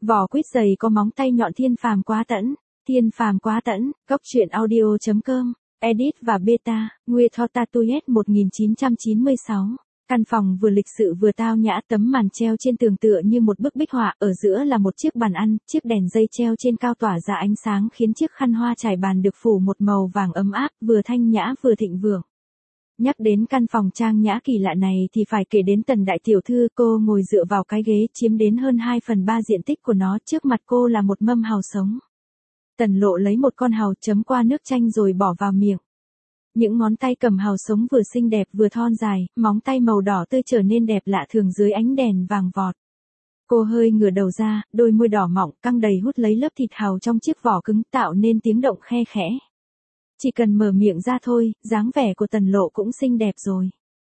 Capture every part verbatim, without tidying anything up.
Vỏ quýt dày có móng tay nhọn thiên phàm quá tẫn. Thiên phàm quá tẫn, góc truyện audio chấm com, edit và beta, Nguê Tho Tatuyet một nghìn chín trăm chín mươi sáu. Căn phòng vừa lịch sự vừa tao nhã, tấm màn treo trên tường tựa như một bức bích họa, ở giữa là một chiếc bàn ăn, chiếc đèn dây treo trên cao tỏa ra ánh sáng khiến chiếc khăn hoa trải bàn được phủ một màu vàng ấm áp, vừa thanh nhã vừa thịnh vượng. Nhắc đến căn phòng trang nhã kỳ lạ này thì phải kể đến Tần đại tiểu thư, cô ngồi dựa vào cái ghế chiếm đến hơn hai phần ba diện tích của nó, trước mặt cô là một mâm hàu sống. Tần Lộ lấy một con hàu chấm qua nước chanh rồi bỏ vào miệng. Những ngón tay cầm hàu sống vừa xinh đẹp vừa thon dài, móng tay màu đỏ tươi trở nên đẹp lạ thường dưới ánh đèn vàng vọt. Cô hơi ngửa đầu ra, đôi môi đỏ mọng căng đầy hút lấy lớp thịt hàu trong chiếc vỏ cứng tạo nên tiếng động khe khẽ. Chỉ cần mở miệng ra thôi, dáng vẻ của Tần Lộ cũng xinh đẹp rồi.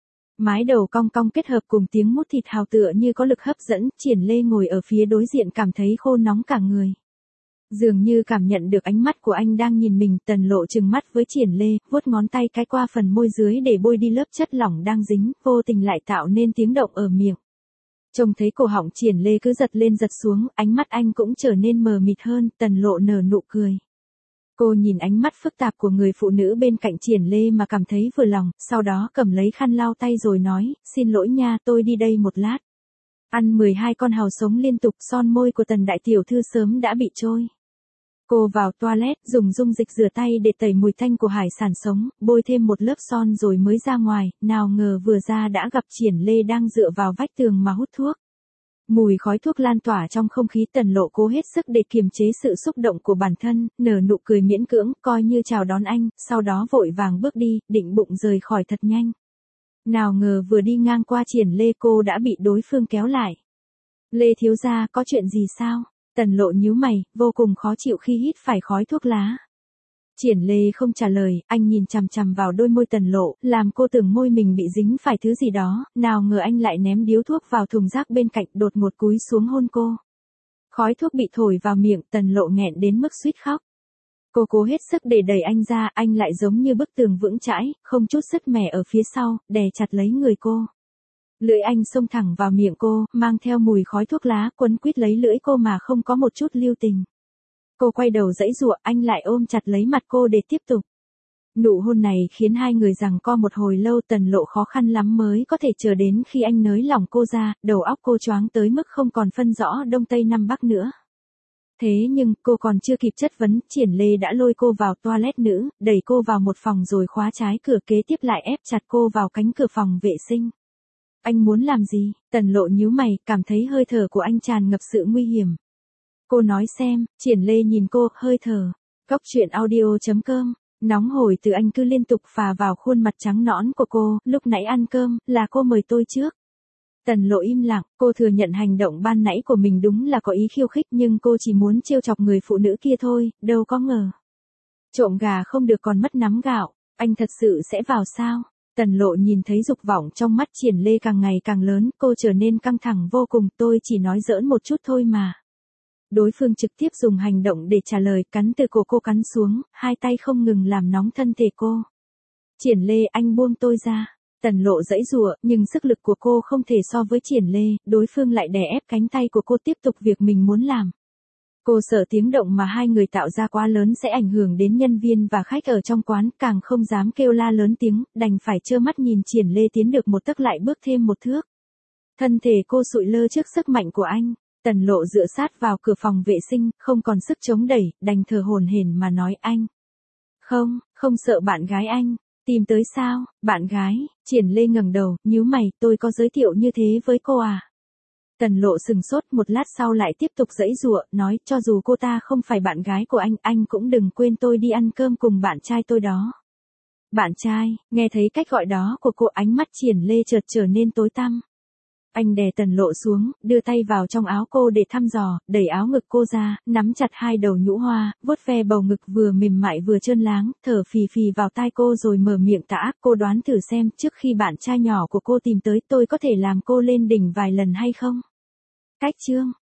Mái đầu cong cong kết hợp cùng tiếng mút thịt hàu tựa như có lực hấp dẫn, Triển Lê ngồi ở phía đối diện cảm thấy khô nóng cả người. Dường như cảm nhận được ánh mắt của anh đang nhìn mình, Tần Lộ trừng mắt với Triển Lê, vuốt ngón tay cái qua phần môi dưới để bôi đi lớp chất lỏng đang dính, vô tình lại tạo nên tiếng động ở miệng. Trông thấy cổ họng Triển Lê cứ giật lên giật xuống, ánh mắt anh cũng trở nên mờ mịt hơn, Tần Lộ nở nụ cười. Cô nhìn ánh mắt phức tạp của người phụ nữ bên cạnh Triển Lê mà cảm thấy vừa lòng, sau đó cầm lấy khăn lau tay rồi nói, xin lỗi nha, tôi đi đây một lát. Ăn mười hai con hàu sống liên tục, son môi của Tần đại tiểu thư sớm đã bị trôi. Cô vào toilet, dùng dung dịch rửa tay để tẩy mùi tanh của hải sản sống, bôi thêm một lớp son rồi mới ra ngoài, nào ngờ vừa ra đã gặp Triển Lê đang dựa vào vách tường mà hút thuốc. Mùi khói thuốc lan tỏa trong không khí, Tần Lộ cố hết sức để kiềm chế sự xúc động của bản thân, nở nụ cười miễn cưỡng, coi như chào đón anh, sau đó vội vàng bước đi, định bụng rời khỏi thật nhanh. Nào ngờ vừa đi ngang qua Triển Lê cô đã bị đối phương kéo lại. Lê thiếu gia, có chuyện gì sao? Tần Lộ nhíu mày, vô cùng khó chịu khi hít phải khói thuốc lá. Triển Lê không trả lời, anh nhìn chằm chằm vào đôi môi Tần Lộ, làm cô tưởng môi mình bị dính phải thứ gì đó, nào ngờ anh lại ném điếu thuốc vào thùng rác bên cạnh, đột ngột cúi xuống hôn cô. Khói thuốc bị thổi vào miệng, Tần Lộ nghẹn đến mức suýt khóc. Cô cố hết sức để đẩy anh ra, anh lại giống như bức tường vững chãi, không chút sứt mẻ ở phía sau, đè chặt lấy người cô. Lưỡi anh xông thẳng vào miệng cô, mang theo mùi khói thuốc lá, quấn quýt lấy lưỡi cô mà không có một chút lưu tình. Cô quay đầu giãy giụa, anh lại ôm chặt lấy mặt cô để tiếp tục. Nụ hôn này khiến hai người giằng co một hồi lâu, Tần Lộ khó khăn lắm mới có thể chờ đến khi anh nới lỏng cô ra, đầu óc cô choáng tới mức không còn phân rõ đông tây nam bắc nữa. Thế nhưng, cô còn chưa kịp chất vấn, Triển Lê đã lôi cô vào toilet nữ, đẩy cô vào một phòng rồi khóa trái cửa, kế tiếp lại ép chặt cô vào cánh cửa phòng vệ sinh. Anh muốn làm gì? Tần Lộ nhíu mày, cảm thấy hơi thở của anh tràn ngập sự nguy hiểm. Cô nói xem, Triển Lê nhìn cô, hơi thở. Góc truyện audio chấm com, nóng hổi từ anh cứ liên tục phà vào khuôn mặt trắng nõn của cô, lúc nãy ăn cơm, là cô mời tôi trước. Tần Lộ im lặng, cô thừa nhận hành động ban nãy của mình đúng là có ý khiêu khích nhưng cô chỉ muốn trêu chọc người phụ nữ kia thôi, đâu có ngờ. Trộm gà không được còn mất nắm gạo, anh thật sự sẽ vào sao? Tần Lộ nhìn thấy dục vọng trong mắt Triển Lê càng ngày càng lớn, cô trở nên căng thẳng vô cùng, tôi chỉ nói giỡn một chút thôi mà. Đối phương trực tiếp dùng hành động để trả lời, cắn từ cổ cô cắn xuống, hai tay không ngừng làm nóng thân thể cô. Triển Lê, anh buông tôi ra. Tần Lộ giãy giụa, nhưng sức lực của cô không thể so với Triển Lê, đối phương lại đè ép cánh tay của cô tiếp tục việc mình muốn làm. Cô sợ tiếng động mà hai người tạo ra quá lớn sẽ ảnh hưởng đến nhân viên và khách ở trong quán, càng không dám kêu la lớn tiếng, đành phải trơ mắt nhìn Triển Lê tiến được một tấc lại bước thêm một thước. Thân thể cô sụi lơ trước sức mạnh của anh, Tần Lộ dựa sát vào cửa phòng vệ sinh, không còn sức chống đẩy, đành thở hổn hển mà nói anh. Không, không sợ bạn gái anh. Tìm tới sao? Bạn gái? Triển Lê ngẩng đầu, nhíu mày, tôi có giới thiệu như thế với cô à? Tần Lộ sừng sốt, một lát sau lại tiếp tục giãy giụa, nói, cho dù cô ta không phải bạn gái của anh, anh cũng đừng quên tôi đi ăn cơm cùng bạn trai tôi đó. Bạn trai? Nghe thấy cách gọi đó của cô, ánh mắt Triển Lê chợt trở nên tối tăm. Anh đè Tần Lộ xuống, đưa tay vào trong áo cô để thăm dò, đẩy áo ngực cô ra, nắm chặt hai đầu nhũ hoa, vuốt ve bầu ngực vừa mềm mại vừa trơn láng, thở phì phì vào tai cô rồi mở miệng tà ác. Cô đoán thử xem, trước khi bạn trai nhỏ của cô tìm tới, tôi có thể làm cô lên đỉnh vài lần hay không? Cách chương